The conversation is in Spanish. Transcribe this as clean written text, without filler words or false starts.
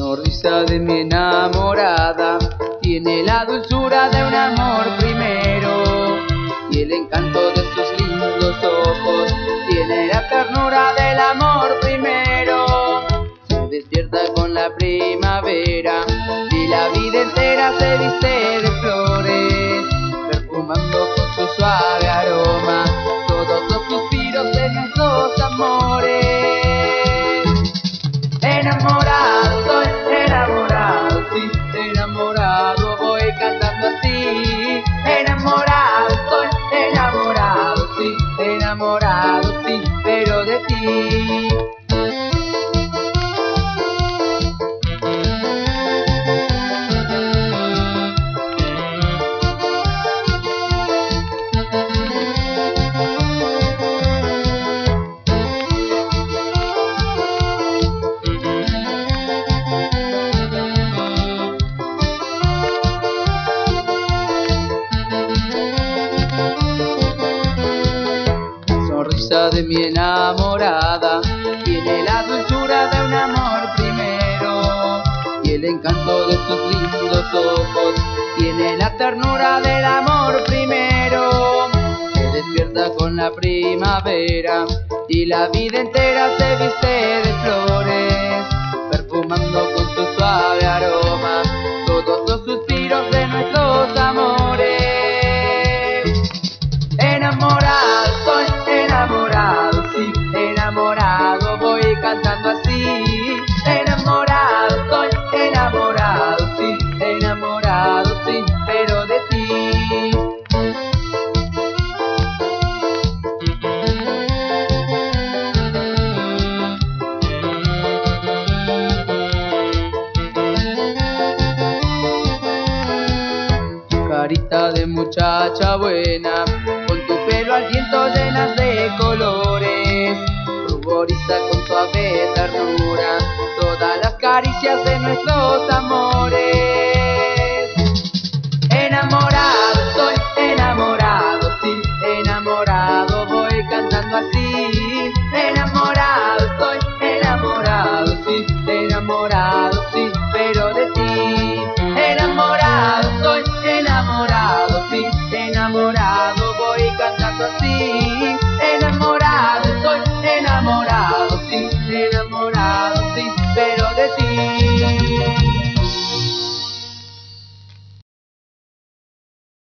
sonrisa de mi enamorada tiene la dulzura de un amor primero, y el encanto de sus lindos ojos tiene la ternura del amor primero. Se despierta con la primavera y la vida entera se viste de flores, perfumando con su suave aroma todos los suspiros de nuestros amores. Enamorado soy, enamorado, sí, enamorado voy cantando así. Enamorado soy, enamorado, sí, enamorado, sí, pero de ti. De mi enamorada tiene la dulzura de un amor primero, y el encanto de sus lindos ojos tiene la ternura del amor primero. Se despierta con la primavera y la vida entera se viste de flores, perfumando con su suave aroma todos los suspiros de nuestros amores. Enamorado soy, enamorado, sí, enamorado voy cantando así. Enamorado soy, enamorado, sí, pero de ti. Carita de muchacha buena, con tu pelo al viento llenas de colores, ruboriza con suave ternura todas las caricias de nuestros amores.